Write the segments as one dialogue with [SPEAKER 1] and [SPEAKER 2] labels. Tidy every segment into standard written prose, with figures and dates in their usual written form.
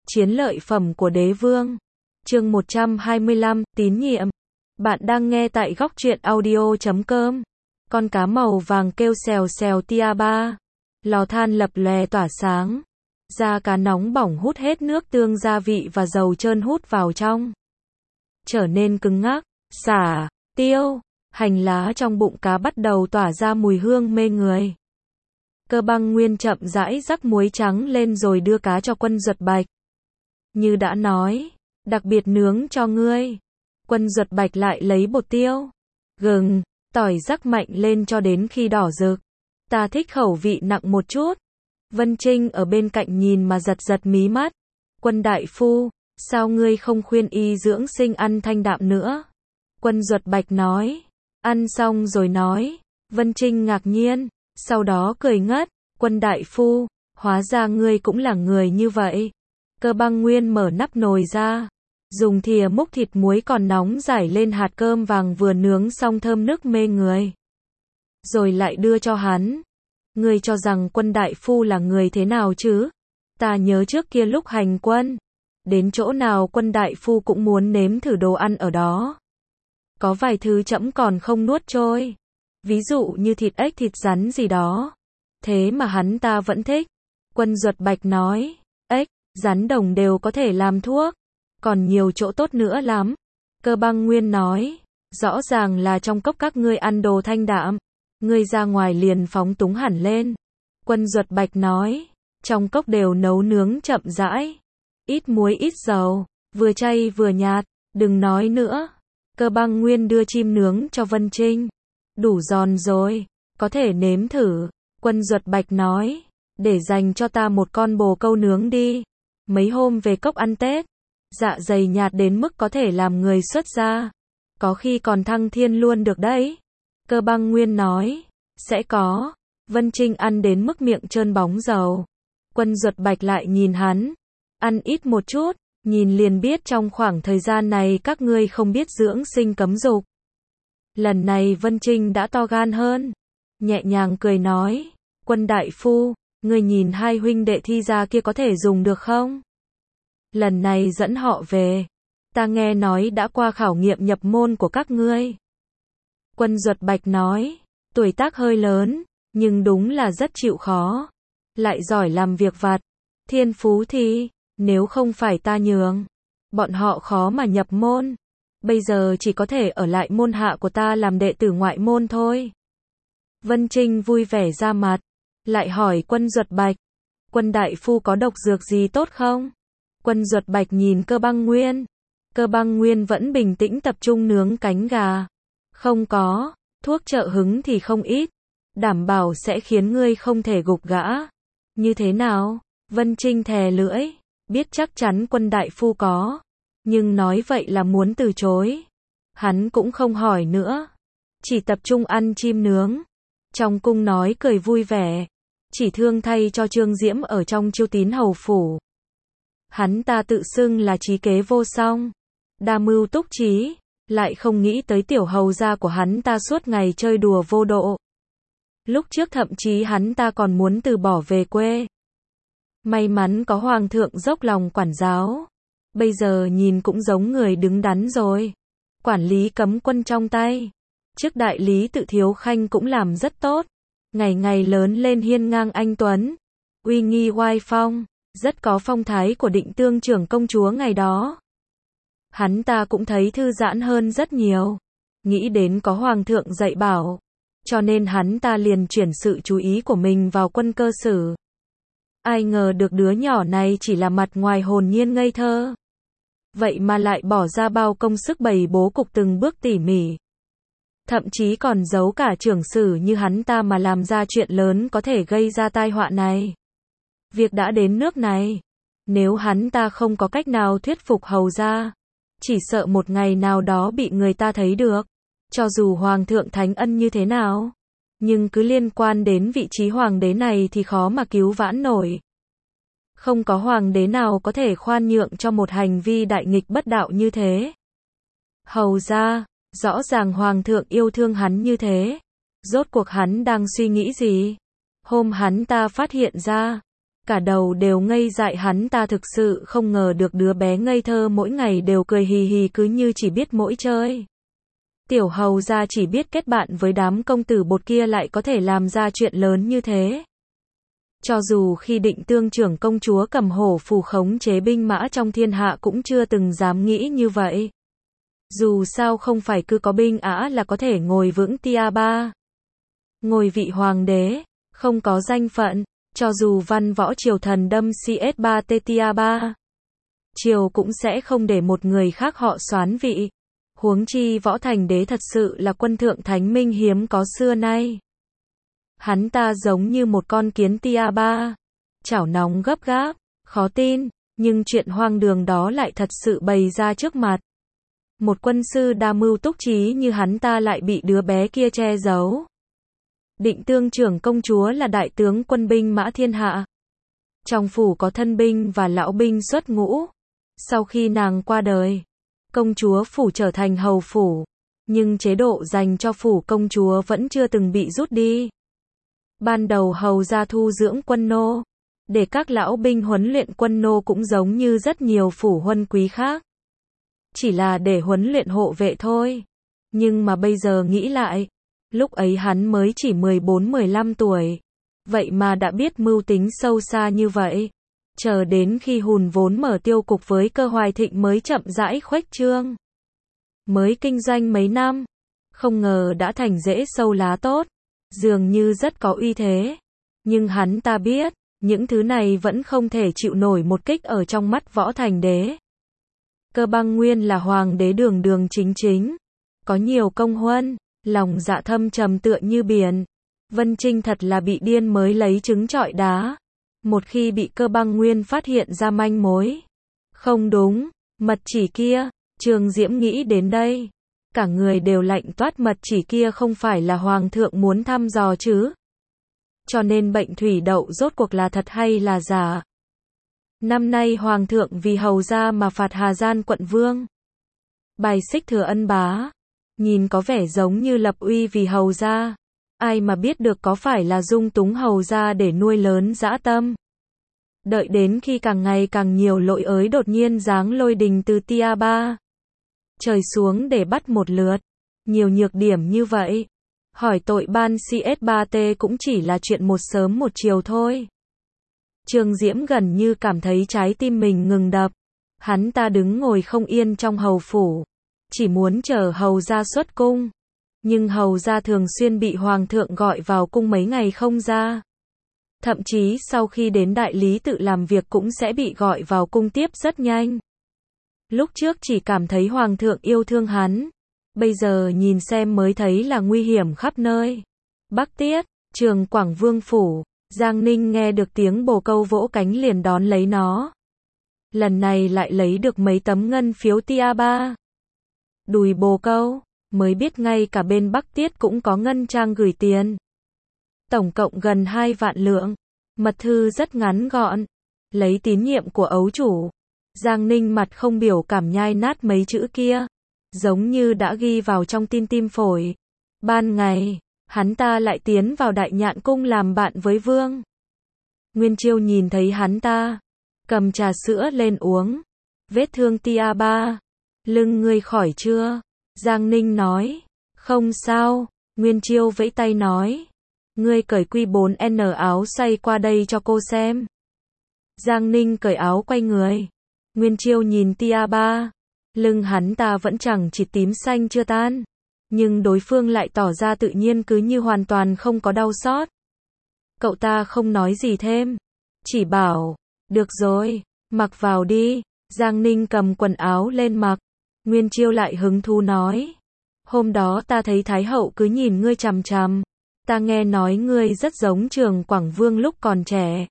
[SPEAKER 1] Chiến lợi phẩm của đế vương. Chương 125, tín nhiệm. Bạn đang nghe tại góc truyện audio.com. Con cá màu vàng kêu xèo xèo tia ba. Lò than lập lòe tỏa sáng. Da cá nóng bỏng hút hết nước tương gia vị và dầu trơn hút vào trong. Trở nên cứng ngắc. Sả, tiêu, hành lá trong bụng cá bắt đầu tỏa ra mùi hương mê người. Cơ Băng Nguyên chậm rãi rắc muối trắng lên rồi đưa cá cho Quân Duật Bạch. Như đã nói, đặc biệt nướng cho ngươi. Quân Duật Bạch lại lấy bột tiêu, gừng, tỏi rắc mạnh lên cho đến khi đỏ rực. Ta thích khẩu vị nặng một chút. Vân Trinh ở bên cạnh nhìn mà giật giật mí mắt. Quân đại phu, sao ngươi không khuyên y dưỡng sinh ăn thanh đạm nữa? Quân Duật Bạch nói. Ăn xong rồi nói. Vân Trinh ngạc nhiên, sau đó cười ngất. Quân đại phu, hóa ra ngươi cũng là người như vậy. Cơ Băng Nguyên mở nắp nồi ra, dùng thìa múc thịt muối còn nóng rải lên hạt cơm vàng vừa nướng xong thơm nức mê người. Rồi lại đưa cho hắn. Ngươi cho rằng Quân đại phu là người thế nào chứ? Ta nhớ trước kia lúc hành quân, đến chỗ nào Quân đại phu cũng muốn nếm thử đồ ăn ở đó. Có vài thứ trẫm còn không nuốt trôi. Ví dụ như thịt ếch thịt rắn gì đó. Thế mà hắn ta vẫn thích. Quân Duật Bạch nói, ếch, rắn đồng đều có thể làm thuốc. Còn nhiều chỗ tốt nữa lắm. Cơ Băng Nguyên nói, rõ ràng là trong cốc các ngươi ăn đồ thanh đạm. Ngươi ra ngoài liền phóng túng hẳn lên. Quân Duật Bạch nói, trong cốc đều nấu nướng chậm rãi. Ít muối ít dầu, vừa chay vừa nhạt, đừng nói nữa. Cơ Băng Nguyên đưa chim nướng cho Vân Trinh. Đủ giòn rồi, có thể nếm thử. Quân Duật Bạch nói, để dành cho ta một con bồ câu nướng đi. Mấy hôm về cốc ăn Tết, dạ dày nhạt đến mức có thể làm người xuất gia. Có khi còn thăng thiên luôn được đấy. Cơ Băng Nguyên nói, sẽ có. Vân Trinh ăn đến mức miệng trơn bóng dầu. Quân Duật Bạch lại nhìn hắn. Ăn ít một chút, nhìn liền biết trong khoảng thời gian này các ngươi không biết dưỡng sinh cấm dục. Lần này Vân Trinh đã to gan hơn. Nhẹ nhàng cười nói, Quân đại phu, ngươi nhìn hai huynh đệ thi ra kia có thể dùng được không? Lần này dẫn họ về. Ta nghe nói đã qua khảo nghiệm nhập môn của các ngươi. Quân Duật Bạch nói, tuổi tác hơi lớn, nhưng đúng là rất chịu khó. Lại giỏi làm việc vặt. Thiên phú thì, nếu không phải ta nhường, bọn họ khó mà nhập môn. Bây giờ chỉ có thể ở lại môn hạ của ta làm đệ tử ngoại môn thôi. Vân Trinh vui vẻ ra mặt. Lại hỏi Quân Duật Bạch, Quân đại phu có độc dược gì tốt không? Quân Duật Bạch nhìn Cơ Băng Nguyên. Cơ Băng Nguyên vẫn bình tĩnh tập trung nướng cánh gà. Không có, thuốc trợ hứng thì không ít. Đảm bảo sẽ khiến ngươi không thể gục gã. Như thế nào? Vân Trinh thè lưỡi. Biết chắc chắn Quân đại phu có. Nhưng nói vậy là muốn từ chối. Hắn cũng không hỏi nữa. Chỉ tập trung ăn chim nướng. Trong cung nói cười vui vẻ. Chỉ thương thay cho Trương Diễm ở trong Chiêu Tín hầu phủ. Hắn ta tự xưng là trí kế vô song, đa mưu túc trí, lại không nghĩ tới tiểu hầu gia của hắn ta suốt ngày chơi đùa vô độ. Lúc trước thậm chí hắn ta còn muốn từ bỏ về quê. May mắn có hoàng thượng dốc lòng quản giáo. Bây giờ nhìn cũng giống người đứng đắn rồi. Quản lý cấm quân trong tay. Chức đại lý tự Thiếu Khanh cũng làm rất tốt. Ngày ngày lớn lên hiên ngang anh tuấn, uy nghi oai phong, rất có phong thái của Định Tương trưởng công chúa ngày đó. Hắn ta cũng thấy thư giãn hơn rất nhiều. Nghĩ đến có hoàng thượng dạy bảo, cho nên hắn ta liền chuyển sự chú ý của mình vào Quân Cơ Sử. Ai ngờ được đứa nhỏ này chỉ là mặt ngoài hồn nhiên ngây thơ. Vậy mà lại bỏ ra bao công sức bày bố cục từng bước tỉ mỉ. Thậm chí còn giấu cả trưởng sử như hắn ta mà làm ra chuyện lớn có thể gây ra tai họa này. Việc đã đến nước này, nếu hắn ta không có cách nào thuyết phục hầu gia, chỉ sợ một ngày nào đó bị người ta thấy được. Cho dù hoàng thượng thánh ân như thế nào, nhưng cứ liên quan đến vị trí hoàng đế này thì khó mà cứu vãn nổi. Không có hoàng đế nào có thể khoan nhượng cho một hành vi đại nghịch bất đạo như thế. Hầu gia, rõ ràng hoàng thượng yêu thương hắn như thế. Rốt cuộc hắn đang suy nghĩ gì? Hôm hắn ta phát hiện ra, Cả đầu đều ngây dại, hắn ta thực sự không ngờ được đứa bé ngây thơ mỗi ngày đều cười hì hì cứ như chỉ biết mỗi chơi. Tiểu hầu gia chỉ biết kết bạn với đám công tử bột kia lại có thể làm ra chuyện lớn như thế. Cho dù khi Định Tương trưởng công chúa cầm hổ phù khống chế binh mã trong thiên hạ cũng chưa từng dám nghĩ như vậy. Dù sao không phải cứ có binh ả là có thể ngồi vững tia ba. Ngồi vị hoàng đế, không có danh phận, cho dù văn võ triều thần đâm CS3 tia ba. Triều cũng sẽ không để một người khác họ soán vị. Huống chi võ thành đế thật sự là quân thượng thánh minh hiếm có xưa nay. Hắn ta giống như một con kiến tia ba. Chảo nóng gấp gáp, khó tin, nhưng chuyện hoang đường đó lại thật sự bày ra trước mặt. Một quân sư đa mưu túc trí như hắn ta lại bị đứa bé kia che giấu. Định Tương trưởng công chúa là đại tướng quân binh mã thiên hạ. Trong phủ có thân binh và lão binh xuất ngũ. Sau khi nàng qua đời, công chúa phủ trở thành hầu phủ. Nhưng chế độ dành cho phủ công chúa vẫn chưa từng bị rút đi. Ban đầu hầu gia thu dưỡng quân nô, để các lão binh huấn luyện quân nô cũng giống như rất nhiều phủ huân quý khác. Chỉ là để huấn luyện hộ vệ thôi. Nhưng mà bây giờ nghĩ lại, lúc ấy hắn mới chỉ 14-15 tuổi. Vậy mà đã biết mưu tính sâu xa như vậy. Chờ đến khi hùn vốn mở tiêu cục với Cơ Hoài Thịnh mới chậm rãi khuếch trương. Mới kinh doanh mấy năm, không ngờ đã thành rễ sâu lá tốt. Dường như rất có uy thế. Nhưng hắn ta biết, những thứ này vẫn không thể chịu nổi một kích ở trong mắt võ thành đế. Cơ Băng Nguyên là hoàng đế đường đường chính chính. Có nhiều công huân, lòng dạ thâm trầm tựa như biển. Vân Trinh thật là bị điên mới lấy trứng trọi đá. Một khi bị Cơ Băng Nguyên phát hiện ra manh mối. Không đúng, mật chỉ kia, Trường Diễm nghĩ đến đây. Cả người đều lạnh toát, mật chỉ kia không phải là hoàng thượng muốn thăm dò chứ. Cho nên bệnh thủy đậu rốt cuộc là thật hay là giả. Năm nay hoàng thượng vì hầu gia mà phạt Hà Gian quận vương. Bài xích Thừa Ân bá. Nhìn có vẻ giống như lập uy vì hầu gia. Ai mà biết được có phải là dung túng hầu gia để nuôi lớn dã tâm. Đợi đến khi càng ngày càng nhiều lội ới đột nhiên giáng lôi đình từ tia ba. Trời xuống để bắt một lượt. Nhiều nhược điểm như vậy. Hỏi tội ban CS3T cũng chỉ là chuyện một sớm một chiều thôi. Trường Diễm gần như cảm thấy trái tim mình ngừng đập. Hắn ta đứng ngồi không yên trong hầu phủ. Chỉ muốn chờ hầu gia xuất cung. Nhưng hầu gia thường xuyên bị hoàng thượng gọi vào cung mấy ngày không ra. Thậm chí sau khi đến đại lý tự làm việc cũng sẽ bị gọi vào cung tiếp rất nhanh. Lúc trước chỉ cảm thấy hoàng thượng yêu thương hắn. Bây giờ nhìn xem mới thấy là nguy hiểm khắp nơi. Bắc Tiết, Trường Quảng Vương phủ, Giang Ninh nghe được tiếng bồ câu vỗ cánh liền đón lấy nó. Lần này lại lấy được mấy tấm ngân phiếu tia ba. Đùi bồ câu, mới biết ngay cả bên Bắc Tiết cũng có ngân trang gửi tiền. Tổng cộng gần 2 vạn lượng. Mật thư rất ngắn gọn. Lấy tín nhiệm của ấu chủ. Giang Ninh mặt không biểu cảm nhai nát mấy chữ kia. Giống như đã ghi vào trong tim phổi. Ban ngày, hắn ta lại tiến vào Đại Nhạn cung làm bạn với vương. Nguyên Chiêu nhìn thấy hắn ta, cầm trà sữa lên uống. Vết thương tia ba. Lưng ngươi khỏi chưa? Giang Ninh nói. Không sao. Nguyên Chiêu vẫy tay nói. Ngươi cởi Q4N áo xay qua đây cho cô xem. Giang Ninh cởi áo quay người. Nguyên Chiêu nhìn tia ba. Lưng hắn ta vẫn chẳng chỉ tím xanh chưa tan. Nhưng đối phương lại tỏ ra tự nhiên cứ như hoàn toàn không có đau xót. Cậu ta không nói gì thêm. Chỉ bảo, được rồi, mặc vào đi. Giang Ninh cầm quần áo lên mặc. Nguyên Chiêu lại hứng thú nói. Hôm đó ta thấy Thái hậu cứ nhìn ngươi chằm chằm. Ta nghe nói ngươi rất giống Trường Quảng Vương lúc còn trẻ.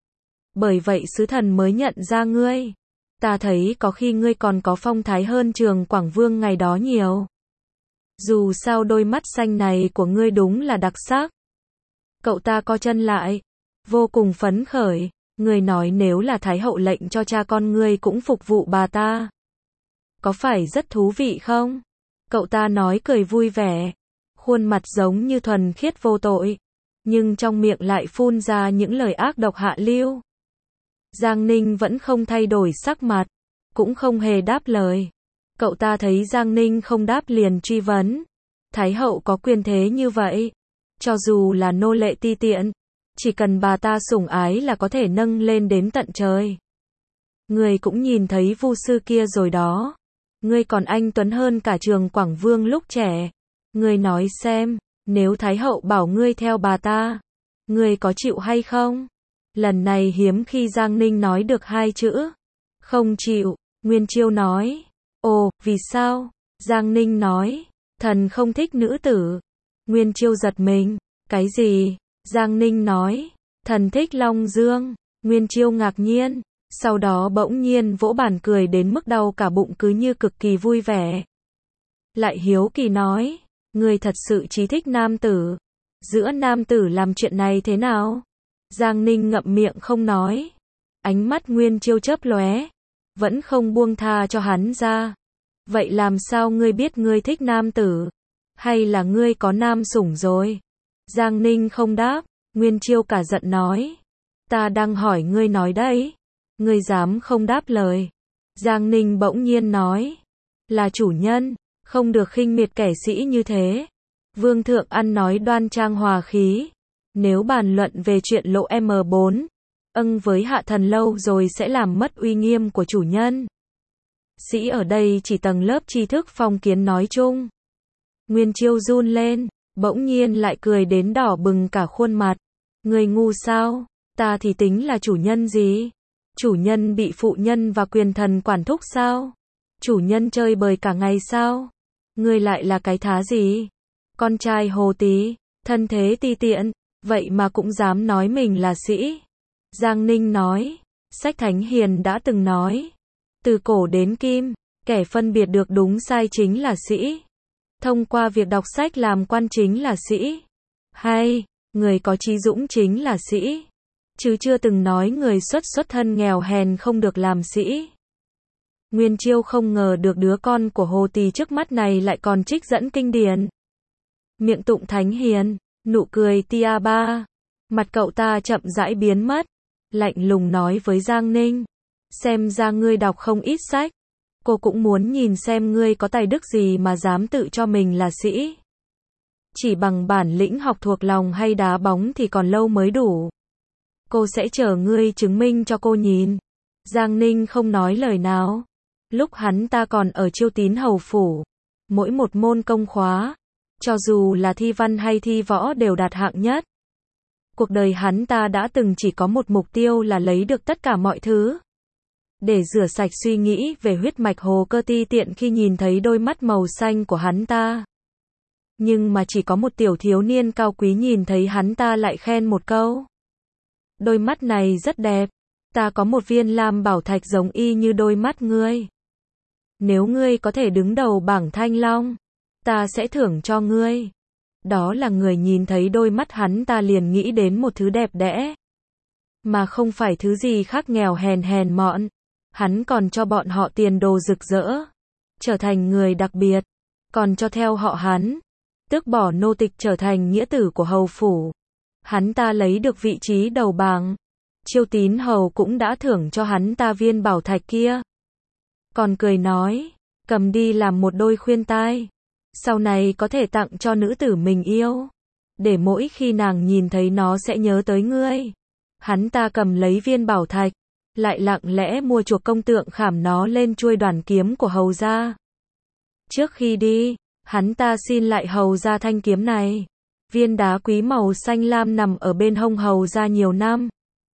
[SPEAKER 1] Bởi vậy sứ thần mới nhận ra ngươi. Ta thấy có khi ngươi còn có phong thái hơn Trường Quảng Vương ngày đó nhiều. Dù sao đôi mắt xanh này của ngươi đúng là đặc sắc. Cậu ta co chân lại. Vô cùng phấn khởi. Ngươi nói nếu là Thái hậu lệnh cho cha con ngươi cũng phục vụ bà ta. Có phải rất thú vị không? Cậu ta nói cười vui vẻ. Khuôn mặt giống như thuần khiết vô tội. Nhưng trong miệng lại phun ra những lời ác độc hạ lưu. Giang Ninh vẫn không thay đổi sắc mặt, cũng không hề đáp lời. Cậu ta thấy Giang Ninh không đáp liền truy vấn. Thái hậu có quyền thế như vậy, cho dù là nô lệ ti tiện, chỉ cần bà ta sủng ái là có thể nâng lên đến tận trời. Người cũng nhìn thấy Vu sư kia rồi đó. Ngươi còn anh tuấn hơn cả Trường Quảng Vương lúc trẻ. Ngươi nói xem, nếu Thái hậu bảo ngươi theo bà ta, ngươi có chịu hay không? Lần này hiếm khi Giang Ninh nói được hai chữ. Không chịu, Nguyên Chiêu nói. Ồ, vì sao? Giang Ninh nói. Thần không thích nữ tử. Nguyên Chiêu giật mình. Cái gì? Giang Ninh nói. Thần thích Long Dương. Nguyên Chiêu ngạc nhiên. Sau đó bỗng nhiên vỗ bàn cười đến mức đau cả bụng cứ như cực kỳ vui vẻ. Lại hiếu kỳ nói. Ngươi thật sự chỉ thích nam tử. Giữa nam tử làm chuyện này thế nào? Giang Ninh ngậm miệng không nói. Ánh mắt Nguyên Chiêu chớp lóe, vẫn không buông tha cho hắn ra. Vậy làm sao ngươi biết ngươi thích nam tử? Hay là ngươi có nam sủng rồi? Giang Ninh không đáp. Nguyên Chiêu cả giận nói. Ta đang hỏi ngươi nói đấy. Ngươi dám không đáp lời? Giang Ninh bỗng nhiên nói. Là chủ nhân, không được khinh miệt kẻ sĩ như thế. Vương thượng ăn nói đoan trang hòa khí. Nếu bàn luận về chuyện lộ M4, với hạ thần lâu rồi sẽ làm mất uy nghiêm của chủ nhân. Sĩ ở đây chỉ tầng lớp tri thức phong kiến nói chung. Nguyên Chiêu run lên, bỗng nhiên lại cười đến đỏ bừng cả khuôn mặt. Người ngu sao? Ta thì tính là chủ nhân gì? Chủ nhân bị phụ nhân và quyền thần quản thúc sao? Chủ nhân chơi bời cả ngày sao? Ngươi lại là cái thá gì? Con trai hồ tí, thân thế ti tiện, vậy mà cũng dám nói mình là sĩ. Giang Ninh nói, sách Thánh Hiền đã từng nói, từ cổ đến kim, kẻ phân biệt được đúng sai chính là sĩ. Thông qua việc đọc sách làm quan chính là sĩ. Hay, người có chí dũng chính là sĩ. Chứ chưa từng nói người xuất thân nghèo hèn không được làm sĩ. Nguyên Chiêu không ngờ được đứa con của Hồ Tỳ trước mắt này lại còn trích dẫn kinh điển. Miệng tụng Thánh Hiền, nụ cười tia ba. Mặt cậu ta chậm rãi biến mất. Lạnh lùng nói với Giang Ninh. Xem ra ngươi đọc không ít sách. Cô cũng muốn nhìn xem ngươi có tài đức gì mà dám tự cho mình là sĩ. Chỉ bằng bản lĩnh học thuộc lòng hay đá bóng thì còn lâu mới đủ. Cô sẽ chờ ngươi chứng minh cho cô nhìn. Giang Ninh không nói lời nào. Lúc hắn ta còn ở Chiêu Tín hầu phủ, mỗi một môn công khóa, cho dù là thi văn hay thi võ đều đạt hạng nhất. Cuộc đời hắn ta đã từng chỉ có một mục tiêu là lấy được tất cả mọi thứ. Để rửa sạch suy nghĩ về huyết mạch Hồ Cơ ti tiện khi nhìn thấy đôi mắt màu xanh của hắn ta. Nhưng mà chỉ có một tiểu thiếu niên cao quý nhìn thấy hắn ta lại khen một câu. Đôi mắt này rất đẹp. Ta có một viên lam bảo thạch giống y như đôi mắt ngươi. Nếu ngươi có thể đứng đầu bảng Thanh Long, ta sẽ thưởng cho ngươi. Đó là người nhìn thấy đôi mắt hắn ta liền nghĩ đến một thứ đẹp đẽ. Mà không phải thứ gì khác nghèo hèn mọn. Hắn còn cho bọn họ tiền đồ rực rỡ. Trở thành người đặc biệt. Còn cho theo họ hắn. Tước bỏ nô tịch trở thành nghĩa tử của hầu phủ. Hắn ta lấy được vị trí đầu bảng. Chiêu Tín hầu cũng đã thưởng cho hắn ta viên bảo thạch kia. Còn cười nói, cầm đi làm một đôi khuyên tai. Sau này có thể tặng cho nữ tử mình yêu. Để mỗi khi nàng nhìn thấy nó sẽ nhớ tới ngươi. Hắn ta cầm lấy viên bảo thạch, lại lặng lẽ mua chuộc công tượng khảm nó lên chuôi đoàn kiếm của hầu gia. Trước khi đi, hắn ta xin lại hầu gia thanh kiếm này. Viên đá quý màu xanh lam nằm ở bên hông hầu gia nhiều năm.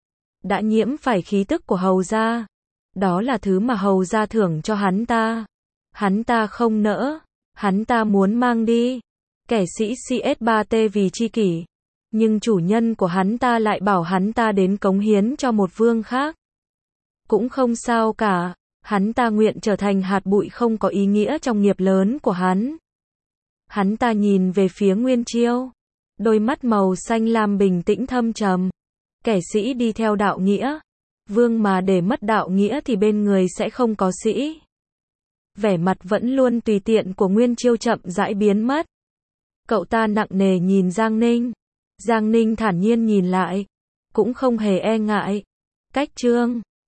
[SPEAKER 1] Đã nhiễm phải khí tức của hầu gia. Đó là thứ mà hầu gia thưởng cho hắn ta. Hắn ta không nỡ. Hắn ta muốn mang đi. Kẻ sĩ CS3T vì chi kỷ. Nhưng chủ nhân của hắn ta lại bảo hắn ta đến cống hiến cho một vương khác. Cũng không sao cả. Hắn ta nguyện trở thành hạt bụi không có ý nghĩa trong nghiệp lớn của hắn. Hắn ta nhìn về phía Nguyên Chiêu. Đôi mắt màu xanh lam bình tĩnh thâm trầm. Kẻ sĩ đi theo đạo nghĩa. Vương mà để mất đạo nghĩa thì bên người sẽ không có sĩ. Vẻ mặt vẫn luôn tùy tiện của Nguyên Chiêu chậm rãi biến mất. Cậu ta nặng nề nhìn Giang Ninh. Giang Ninh thản nhiên nhìn lại. Cũng không hề e ngại. Cách chương